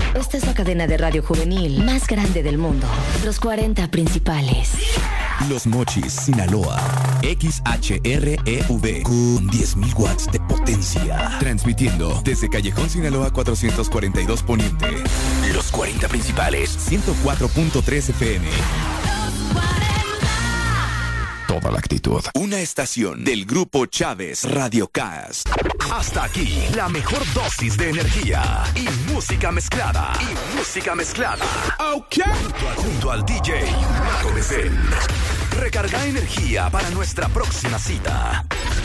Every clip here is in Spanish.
Esta es la cadena de radio juvenil más grande del mundo. Los 40 principales. Los Mochis, Sinaloa. XHREV con 10.000 watts de potencia. Transmitiendo desde Callejón Sinaloa 442 Poniente. Los 40 principales, 104.3 FM. Toda la actitud. Una estación del Grupo Chávez Radiocast. Hasta aquí, la mejor dosis de energía y música mezclada. Ok. Junto al DJ Mago Becel. Recarga energía para nuestra próxima cita.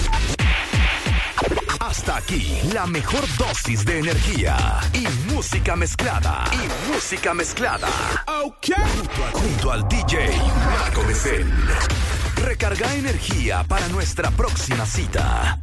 Hasta aquí, la mejor dosis de energía y música mezclada. Ok. Junto al DJ Mago Becel. Recarga energía para nuestra próxima cita.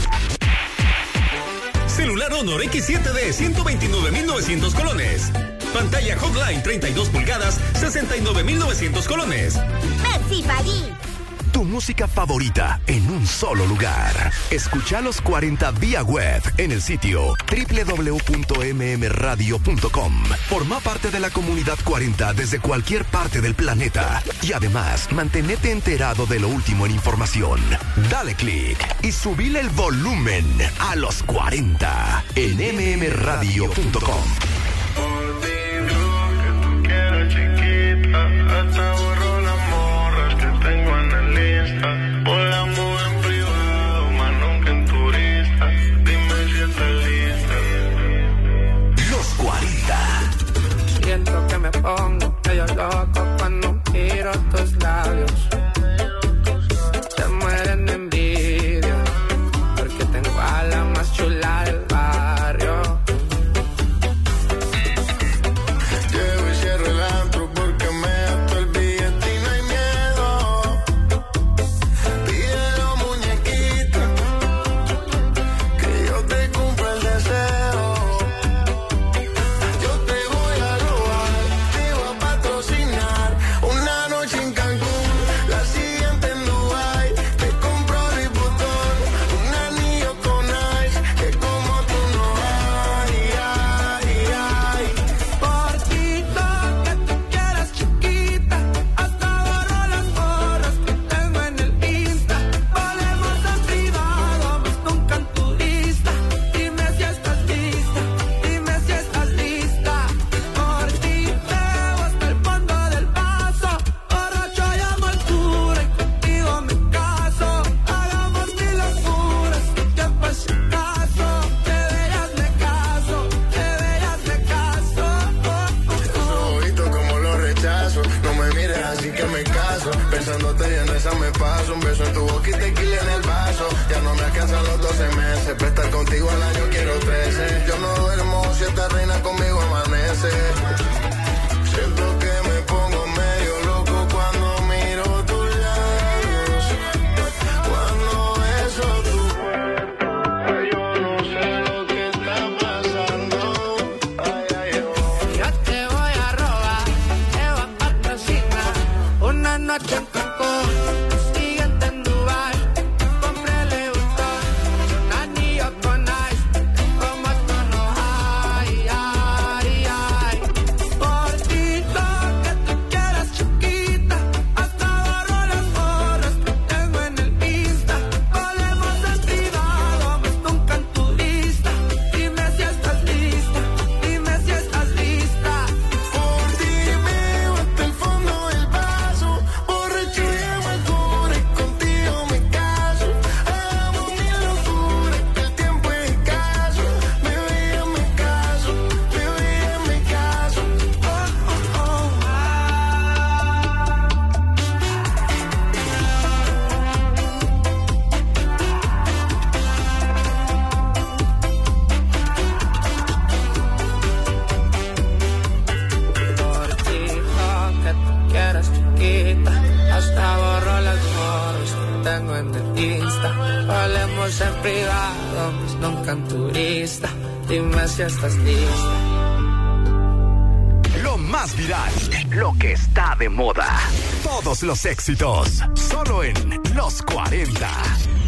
Celular Honor X7D 129.900 colones. Pantalla Hotline 32 pulgadas 69.900 colones. Merci, París. Tu música favorita en un solo lugar. Escucha los 40 vía web en el sitio www.mmradio.com. Forma parte de la comunidad 40 desde cualquier parte del planeta. Y además, mantenete enterado de lo último en información. Dale click y subile el volumen a los 40 en mmradio.com. Volamos en privado, más nunca en turista. Dime si estás lista. Los 40. Siento que me pongo medio loco cuando miro tus labios. Se mueren de envidia porque tengo a la más chula del barrio. Llevo y cierro el antro porque me gasto el billete y no hay miedo. Pídelo, muñequita, que yo te cumpla el deseo. Yo te voy a robar, te voy a patrocinar. Una noche en Cancún, la siguiente en Dubái. Te compro Louis Vuitton, un anillo con ice, que como tú no hay, ay, ay. Por ti, lo que tú quieras, chiquita. Hasta borro las borras que tengo en el Insta. Volemos en privado, más nunca en turista. Dime si estás lista, dime si estás lista. Por ti, bebo hasta el fondo del vaso. Borracho y amargura y contigo me caso. Hagamos mil locuras, que pues si caso. De bellas me caso, de bellas me caso. Esos ojitos como los rechazo. No me mires así que me caso. Pensándote y en esa me paso. Un beso en tu boca y tequila en el vaso. Ya no me alcanzan los 12 meses. Para estar contigo al año quiero 13. Yo no duermo si esta reina conmigo amanece. Siento que me pongo medio loco cuando miro tus labios. Cuando beso tu cuerpo. Yo no sé lo que está pasando. Ay, ay, oh. Yo te voy a robar, te voy a patrocinar. Una noche en Cancún, siguiente en Dubai. Compré Louis Vuitton, un anillo con ice. Como tú no hay, ay, ay. Por ti, lo que tú quieras, chiquita. Hasta borro las borras que tengo en el Insta. Volemos en privado, más nunca en turista. Dime si estás lista, dime si estás lista. Por ti bebo hasta el fondo del vaso. Borracho y amargura y contigo me caso. Hagamos mil locuras, que el tiempo es escaso. Bebé, ya me caso, bebé, ya me caso. Oh, oh, oh. Por ti, lo que tú quieras, chiquita. Hasta borro las borras que tengo en el Insta. Hablemos en privado, pues nunca en turista. Dime si estás lista. Lo más viral, lo que está de moda. Todos los éxitos, solo en Los 40.